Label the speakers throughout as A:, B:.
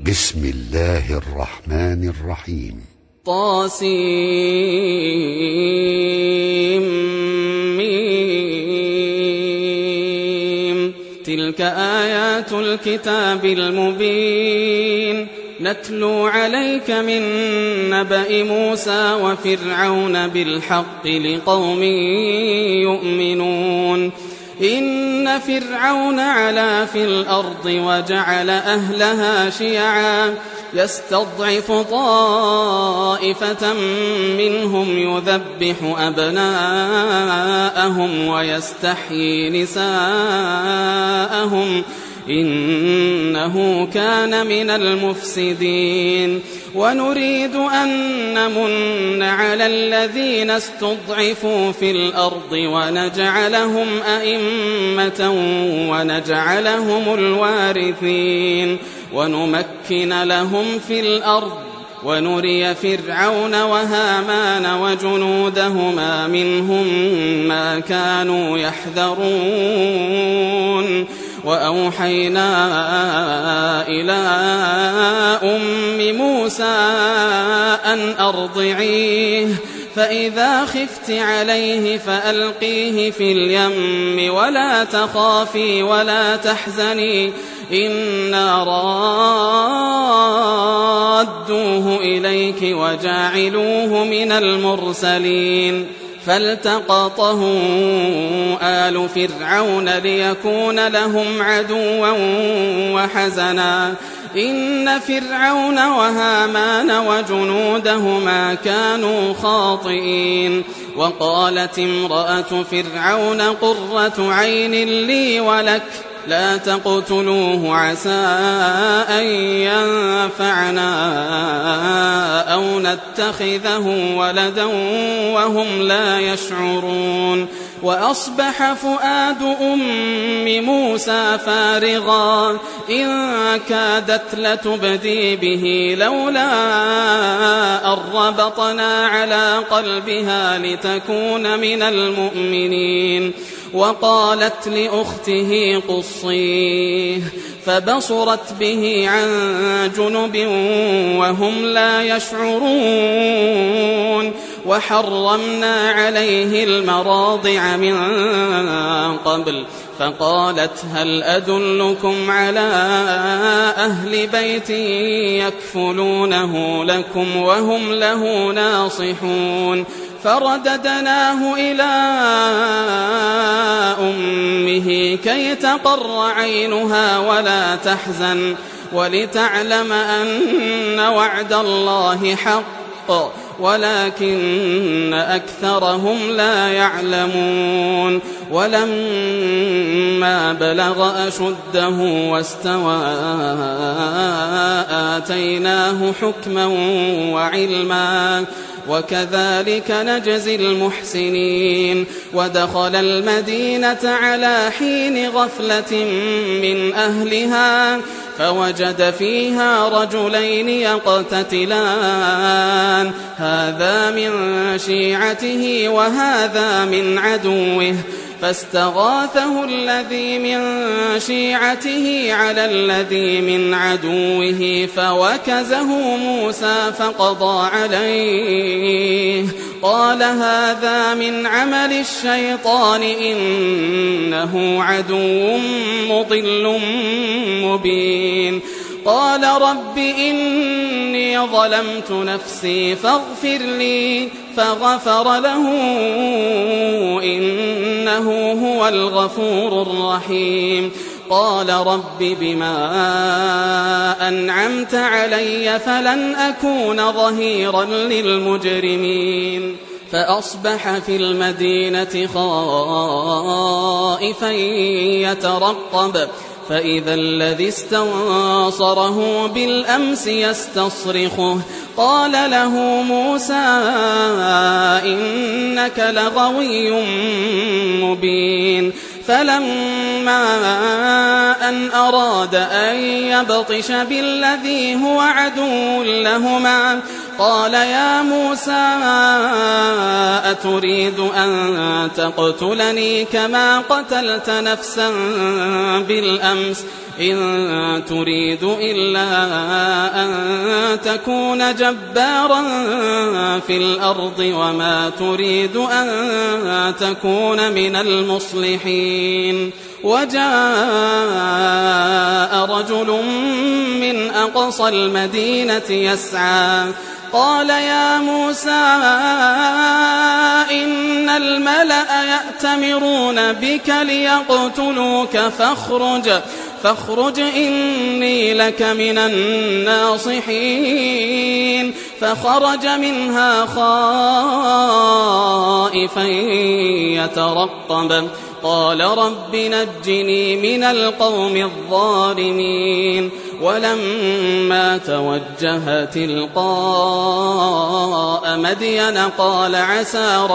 A: بسم الله الرحمن الرحيم.
B: طاسيم. تلك آيات الكتاب المبين نتلو عليك من نبأ موسى وفرعون بالحق لقوم يؤمنون. إن فرعون علا في الأرض وجعل أهلها شيعا يستضعف طائفة منهم يذبح أبناءهم ويستحيي نساءهم إنه كان من المفسدين. ونريد أن نمن على الذين استضعفوا في الأرض ونجعلهم أئمة ونجعلهم الوارثين ونمكن لهم في الأرض ونري فرعون وهامان وجنودهما منهم ما كانوا يحذرون. وأوحينا إلى أم موسى أن أرضعيه فإذا خفت عليه فألقيه في اليم ولا تخافي ولا تحزني إنا رادوه إليك وجاعلوه من المرسلين. فالتقطه آل فرعون ليكون لهم عدوا وحزنا إن فرعون وهامان وجنودهما كانوا خاطئين. وقالت امرأة فرعون قرة عين لي ولك لا تقتلوه عسى أن ينفعنا أو نتخذه ولدا وهم لا يشعرون. وأصبح فؤاد أم موسى فارغا إن كادت لتبدي به لولا أن ربطنا على قلبها لتكون من المؤمنين. وقالت لأخته قصيه فبصرت به عن جنب وهم لا يشعرون. وحرمنا عليه المراضع من قبل فقالت هل أدلكم على أهل بيت يكفلونه لكم وهم له ناصحون. فرددناه إلى أمه كي تقر عينها ولا تحزن ولتعلم أن وعد الله حق ولكن أكثرهم لا يعلمون. ولما بلغ أشده واستوى آتيناه حكما وعلما وكذلك نجزي المحسنين. ودخل المدينة على حين غفلة من أهلها فوجد فيها رجلين يقتتلان هذا من شيعته وهذا من عدوه فاستغاثه الذي من شيعته على الذي من عدوه فوكزه موسى فقضى عليه قال هذا من عمل الشيطان إنه عدو مضل مبين. قال رب إني ظلمت نفسي فاغفر لي فغفر له إنه هو الغفور الرحيم. قال رب بما أنعمت علي فلن أكون ظهيرا للمجرمين. فأصبح في المدينة خائفا يترقب فإذا الذي استنصره بالأمس يستصرخه قال له موسى إنك لغوي مبين. فلما أن أراد أن يبطش بالذي هو عدو لهما قال يا موسى أتريد أن تقتلني كما قتلت نفسا بالأمس إن تريد إلا أن تكون جبارا في الأرض وما تريد أن تكون من المصلحين. وجاء رجل من أقصى المدينة يسعى قال يا موسى إن الملأ يأتمرون بك ليقتلوك فاخرج إني لك من الناصحين. فخرج منها خائفا يترقب قال رب نجني من القوم الظالمين. ولما توجه تلقاء مدين قال عسى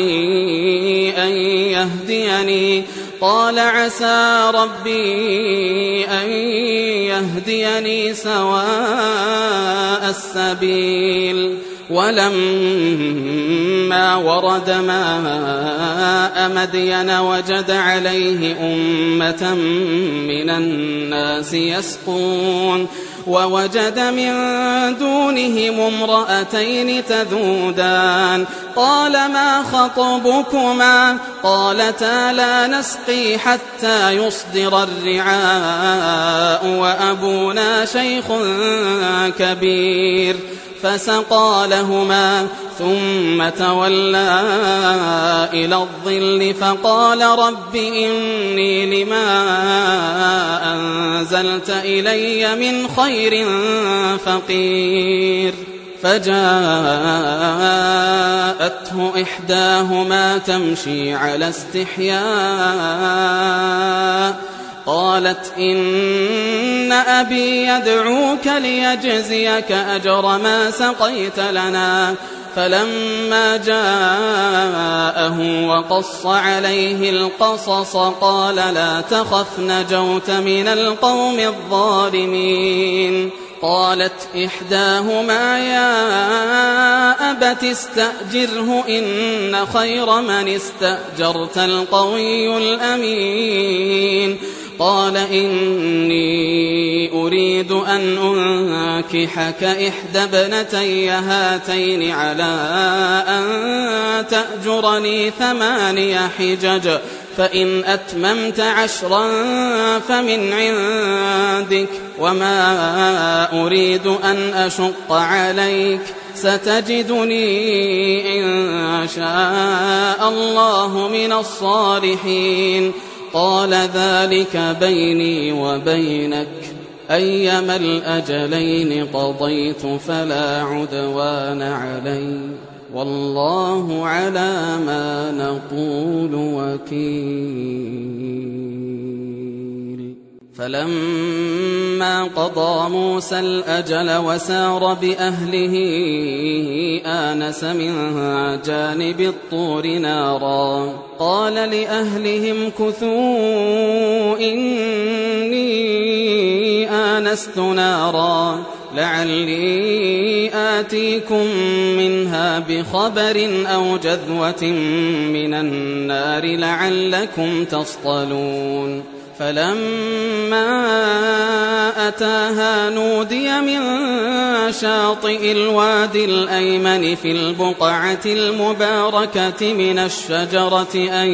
B: ربي أن يهديني سواء السبيل. ولما ورد ماء مدين وجد عليه أمة من الناس يسقون ووجد من دونهم امرأتين تذودان قال ما خطبكما قالتا لا نسقي حتى يصدر الرعاء وأبونا شيخ كبير. فسقى لهما ثم تولى إلى الظل فقال رب إني لما أنزلت إلي من خير فقير. فجاءته إحداهما تمشي على استحياء قالت إن أبي يدعوك ليجزيك أجر ما سقيت لنا. فلما جاءه وقص عليه القصص قال لا تخف نجوت من القوم الظالمين. قالت إحداهما يا أبت استأجره إن خير من استأجرت القوي الأمين. قال إني أريد أن أنكحك إحدى ابنتي هاتين على أن تأجرني 8 حجج فإن أتممت 10 فمن عندك وما أريد أن أشق عليك ستجدني إن شاء الله من الصالحين. قال ذلك بيني وبينك أيما الأجلين قضيت فلا عدوان علي والله على ما نقول وكيل. فلما قضى موسى الأجل وسار بأهله آنس من جانب الطور نارا قال لأهلهم كثوا إني آنست نارا لعلي آتيكم منها بخبر أو جذوة من النار لعلكم تصطلون. فلما أتاها نودي من شاطئ الوادي الأيمن في البقعة المباركة من الشجرة أن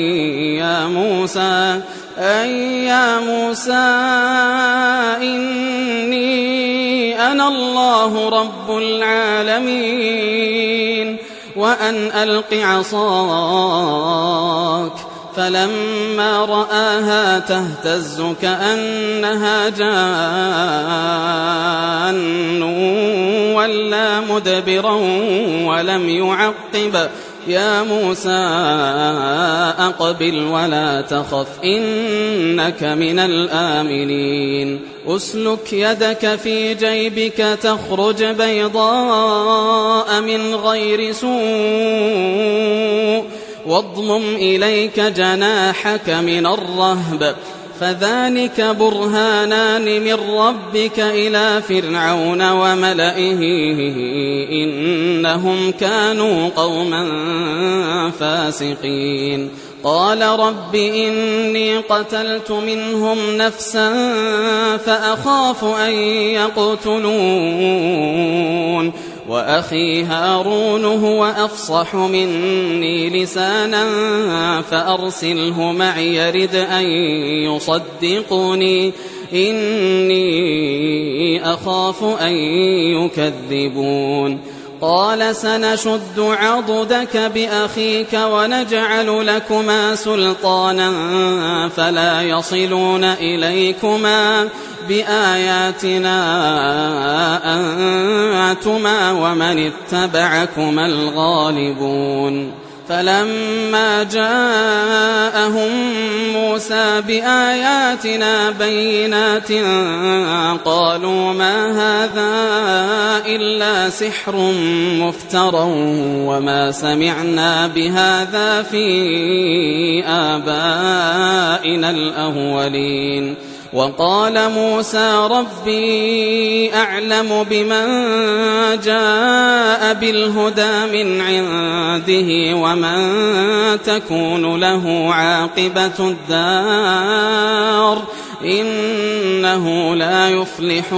B: يا موسى إني أنا الله رب العالمين وأن ألق عصاك. فلما رآها تهتز كأنها جان ولا مدبرا ولم يعقب يا موسى أقبل ولا تخف إنك من الآمنين. أسلك يدك في جيبك تخرج بيضاء من غير سوء واضمم إليك جناحك من الرهب فذلك برهانان من ربك إلى فرعون وملئه إنهم كانوا قوما فاسقين. قال رب إني قتلت منهم نفسا فأخاف أن يقتلون وأخي هارون هو أفصح مني لسانا فأرسله معي يرد أن يصدقني إني أخاف أن يكذبون قال سنشد عضدك بأخيك ونجعل لكما سلطانا فلا يصلون إليكما بآياتنا أنتما ومن اتبعكما الغالبون فلما جاءهم موسى بآياتنا بينات قالوا ما هذا إلا سحر مفترى وما سمعنا بهذا في آبائنا الأولين وقال موسى ربي أعلم بمن جاء بالهدى من عنده ومن تكون له عاقبة الدار إنه لا يفلح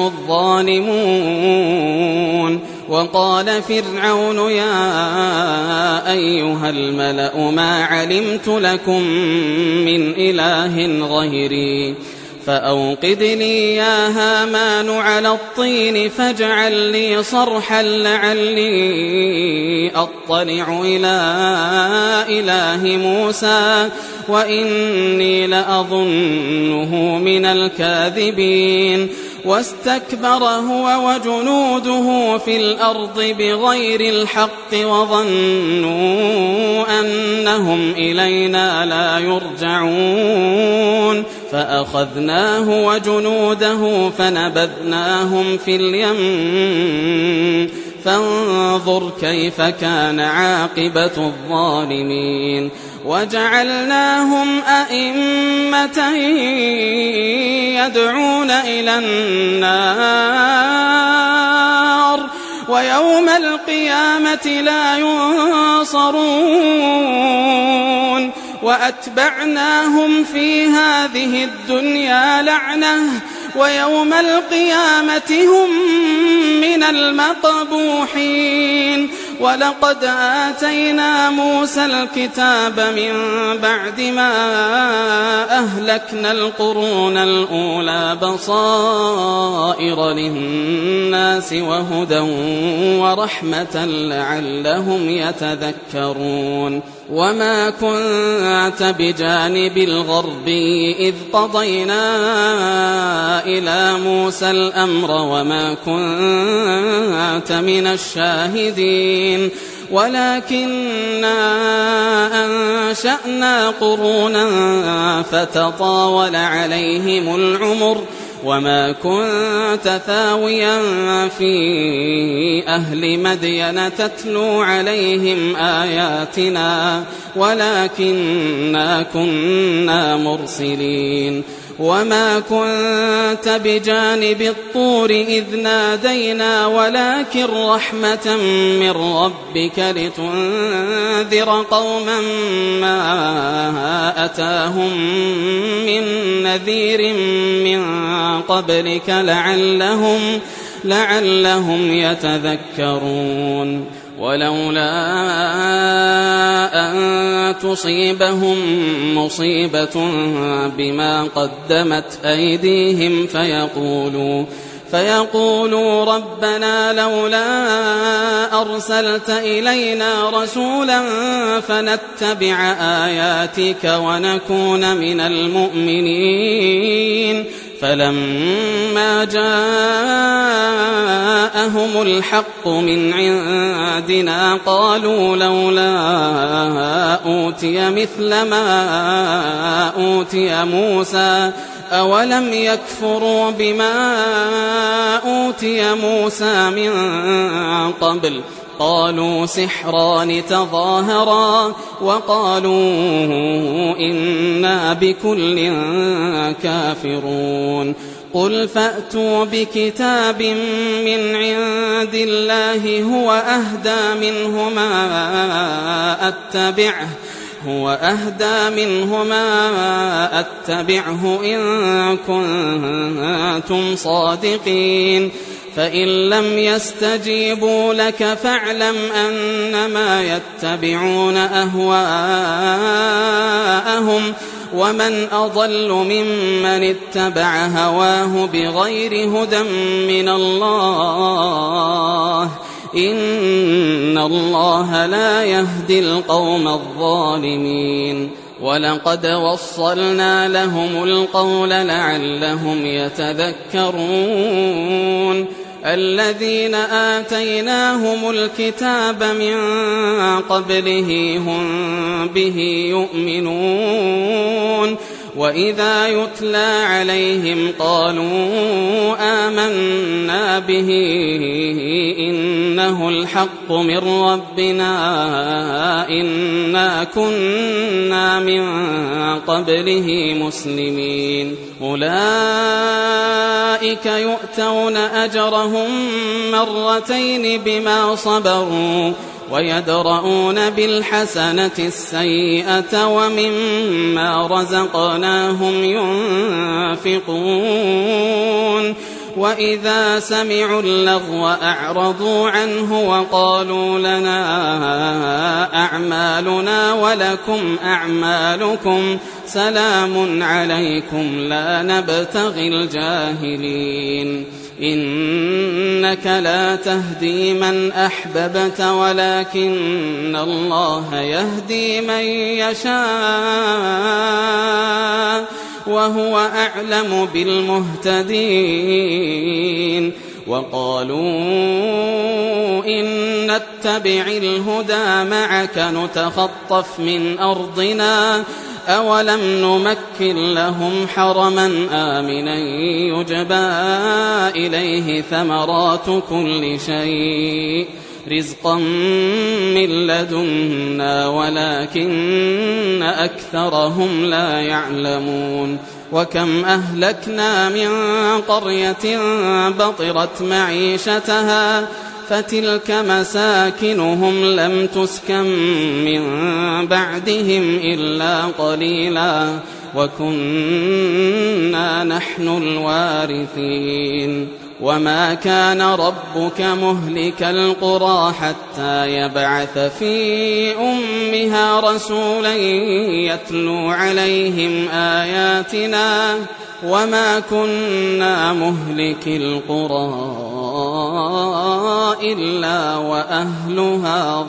B: الظالمون وقال فرعون يا أيها الملأ ما علمت لكم من إله غيري فأوقد لي يا هامان على الطين فاجعل لي صرحا لعلي أطلع إلى إله موسى وإني لأظنه من الكاذبين واستكبر هو وجنوده في الأرض بغير الحق وظنوا أنهم إلينا لا يرجعون فأخذناه وجنوده فنبذناهم في اليم فانظر كيف كان عاقبة الظالمين وجعلناهم أئمة يدعون إلى النار ويوم القيامة لا ينصرون وأتبعناهم في هذه الدنيا لعنة ويوم القيامة هم من المقبوحين ولقد آتينا موسى الكتاب من بعد ما أهلكنا القرون الأولى بصائر للناس وهدى ورحمة لعلهم يتذكرون وما كنت بجانب الغربي إذ قضينا إلى موسى الأمر وما كنت من الشاهدين ولكننا أنشأنا قرونا فتطاول عليهم العمر وما كنت ثاويا في أهل مدين تتلو عليهم آياتنا ولكننا كنا مرسلين وما كنت بجانب الطور إذ نادينا ولكن رحمة من ربك لتنذر قوما ما أتاهم من نذير من قبلك لعلهم يتذكرون ولولا أن تصيبهم مصيبة بما قدمت أيديهم فيقولوا ربنا لولا أرسلت إلينا رسولا فنتبع آياتك ونكون من المؤمنين فلما جاءهم الحق من عندنا قالوا لولا أوتي مثل ما أوتي موسى أولم يكفروا بما أوتي موسى من قبل قالوا سحران تظاهرا وقالوا إنا بكل كافرون قل فأتوا بكتاب من عند الله هو أهدى منهما هو أهدى منهما أتبعه إن كنتم صادقين فإن لم يستجيبوا لك فاعلم أنما يتبعون أهواءهم ومن أضل ممن اتبع هواه بغير هدى من الله إن الله لا يهدي القوم الظالمين ولقد وصلنا لهم القول لعلهم يتذكرون الذين آتيناهم الكتاب من قبله هم به يؤمنون وإذا يتلى عليهم قالوا آمنا به إنه الحق من ربنا إنا كنا من قبله مسلمين أولئك يؤتون أجرهم مرتين بما صبروا ويدرؤون بالحسنة السيئة ومما رزقناهم ينفقون وإذا سمعوا اللغو أعرضوا عنه وقالوا لنا أعمالنا ولكم أعمالكم سلام عليكم لا نبتغي الجاهلين إنك لا تهدي من أحببت ولكن الله يهدي من يشاء وهو أعلم بالمهتدين وقالوا إن نتبع الهدى معك نتخطف من أرضنا أولم نمكن لهم حرما آمنا يجبى إليه ثمرات كل شيء رزقا من لدنا ولكن أكثرهم لا يعلمون وكم أهلكنا من قرية بطرت معيشتها فتلك مساكنهم لم تسكن من بعدهم إلا قليلا وكنا نحن الوارثين وما كان ربك مهلك القرى حتى يبعث في أمها رسولا يتلو عليهم آياتنا وما كنا مهلك القرى إلا وأهلها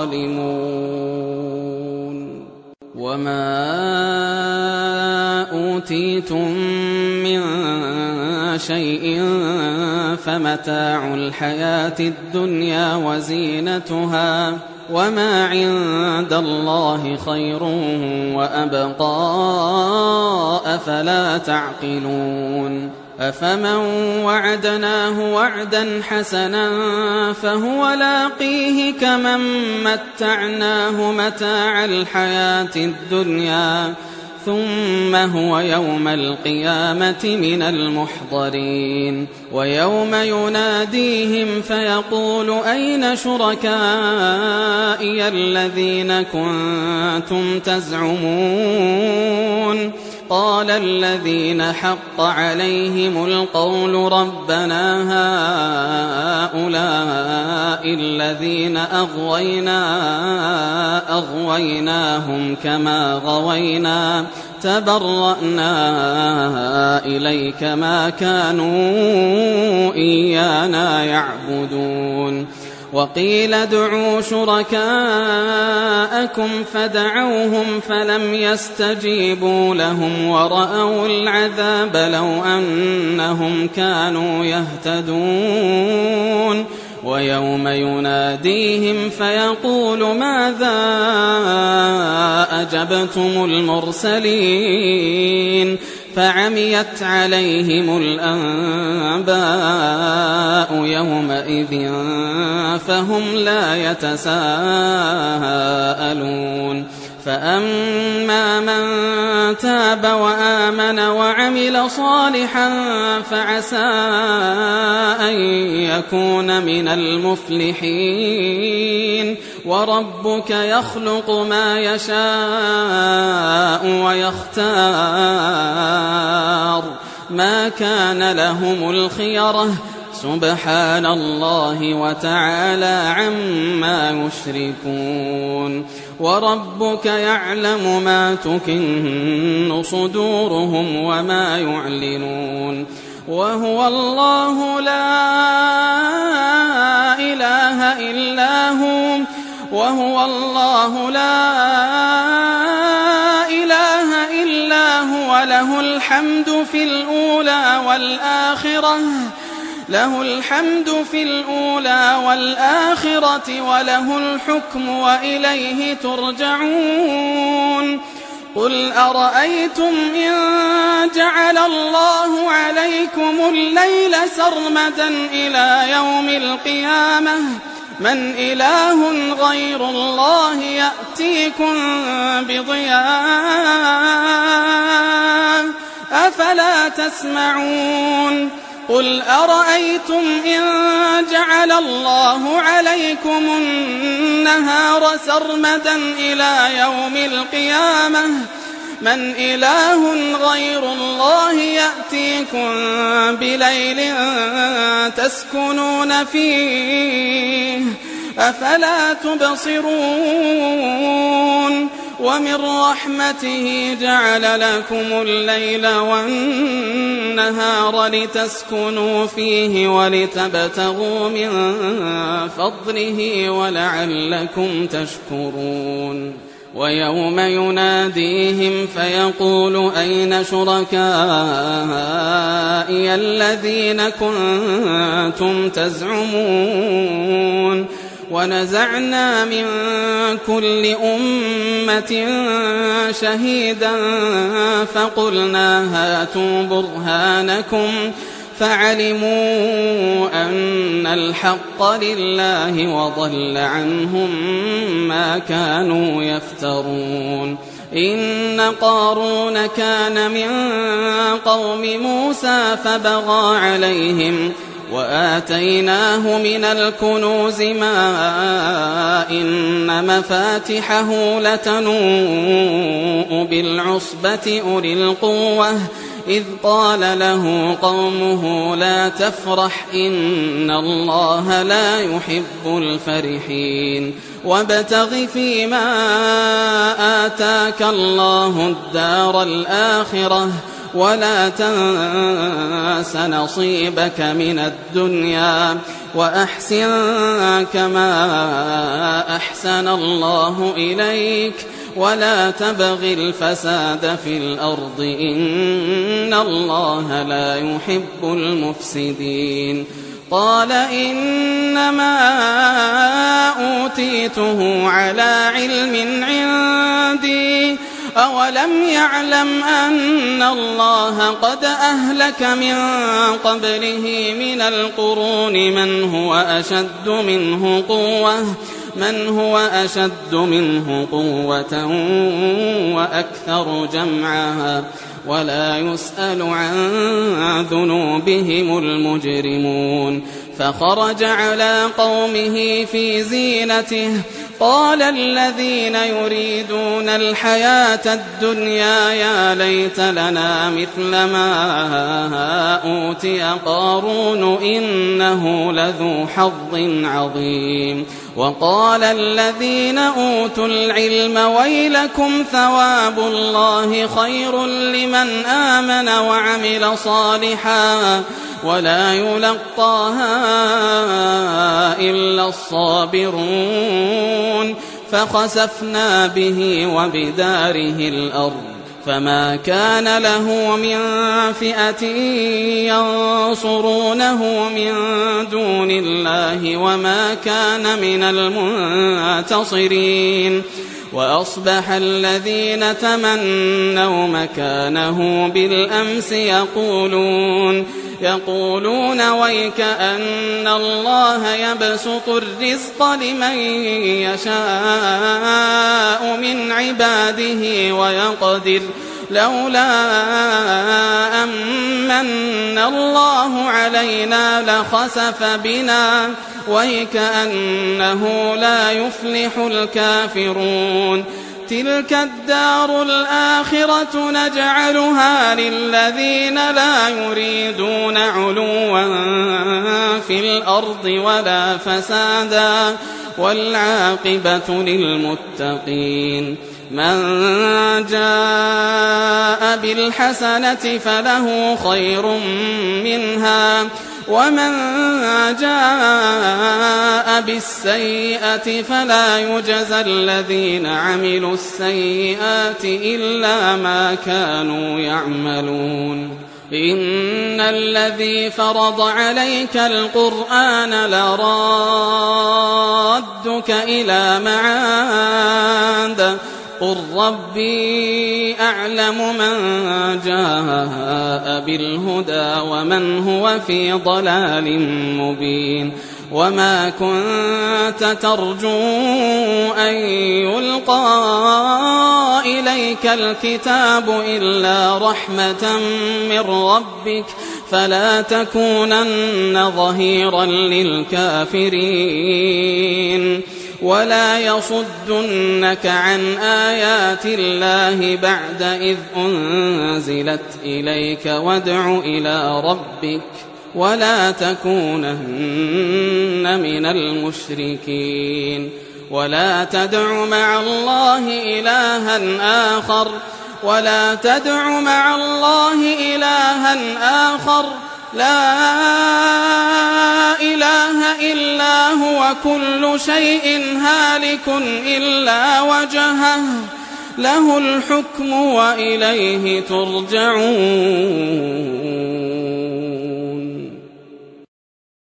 B: ظالمون وما أوتيتم من شيء فمتاع الحياة الدنيا وزينتها وما عند الله خير وأبقى أفلا تعقلون أفمن وعدناه وعدا حسنا فهو لاقيه كمن متعناه متاع الحياة الدنيا ثم هو يوم القيامة من المحضرين ويوم يناديهم فيقول أين شركائي الذين كنتم تزعمون قال الذين حق عليهم القول ربنا هؤلاء الذين أغويناهم كما غوينا تبرأنا إليك ما كانوا إيانا يعبدون وقيل ادعوا شركاءكم فدعوهم فلم يستجيبوا لهم ورأوا العذاب لو أنهم كانوا يهتدون ويوم يناديهم فيقول ماذا أجبتم المرسلين فعميت عليهم الأنباء يومئذ فهم لا يتساءلون فأما من تاب وآمن وعمل صالحا فعسى أن يكون من المفلحين وربك يخلق ما يشاء ويختار ما كان لهم الخيرة سبحان الله وتعالى عما يشركون وربك يعلم ما تكن صدورهم وما يعلنون وهو الله لا إله إلا هو وهو الله لا إله إلا هو له الحمد في الأولى والآخرة وله الحكم وإليه ترجعون قل أرأيتم إن جعل الله عليكم الليل سرمدا إلى يوم القيامة من إله غير الله يأتيكم بضياء أفلا تسمعون قل أرأيتم إن جعل الله عليكم النهار سرمدا إلى يوم القيامة من إله غير الله يأتيكم بليل تسكنون فيه أفلا تبصرون ومن رحمته جعل لكم الليل والنهار لتسكنوا فيه ولتبتغوا من فضله ولعلكم تشكرون ويوم يناديهم فيقول أين شركائي الذين كنتم تزعمون ونزعنا من كل أمة شهيدا فقلنا هاتوا برهانكم فعلموا أن الحق لله وضل عنهم ما كانوا يفترون إن قارون كان من قوم موسى فبغى عليهم وآتيناه من الكنوز ما إن مفاتحه لتنوء بالعصبة أولي القوة إذ قال له قومه لا تفرح إن الله لا يحب الفرحين وابتغ فيما آتاك الله الدار الآخرة ولا تنس نصيبك من الدنيا وأحسن كما أحسن الله إليك ولا تبغ الفساد في الأرض إن الله لا يحب المفسدين قال إنما أوتيته على علم عندي أولم يعلم أن الله قد أهلك من قبله من القرون من هو أشد منه قوة وأكثر جمعا ولا يسأل عن ذنوبهم المجرمون فخرج على قومه في زينته قال الذين يريدون الحياة الدنيا يا ليت لنا مثل ما أوتي قارون إنه لذو حظ عظيم وقال الذين أوتوا العلم ويلكم ثواب الله خير لمن آمن وعمل صالحا ولا يلقاها إلا الصابرون فخسفنا به وبداره الأرض فما كان له من فئة ينصرونه من دون الله وما كان من المنتصرين وأصبح الذين تمنوا مكانه بالأمس يقولون ويكأن الله يبسط الرزق لمن يشاء من عباده ويقدر لولا أمن الله علينا لخسف بنا ويكأنه لا يفلح الكافرون تلك الدار الآخرة نجعلها للذين لا يريدون علوا في الأرض ولا فسادا والعاقبة للمتقين من جاء بالحسنة فله خير منها ومن جاء بالسيئة فلا يجزى الذين عملوا السيئات إلا ما كانوا يعملون إن الذي فرض عليك القرآن لرادك إلى معاد قل ربي أعلم من جاء بالهدى ومن هو في ضلال مبين وما كنت ترجو أن يلقى إليك الكتاب إلا رحمة من ربك فلا تكونن ظهيرا للكافرين ولا يصدنك عن آيات الله بعد إذ أنزلت إليك وادع إلى ربك ولا تكونن من المشركين ولا تدع مع الله إلها آخر لا إله إلا هو كل شيء هالك إلا وجهه له الحكم وإليه ترجعون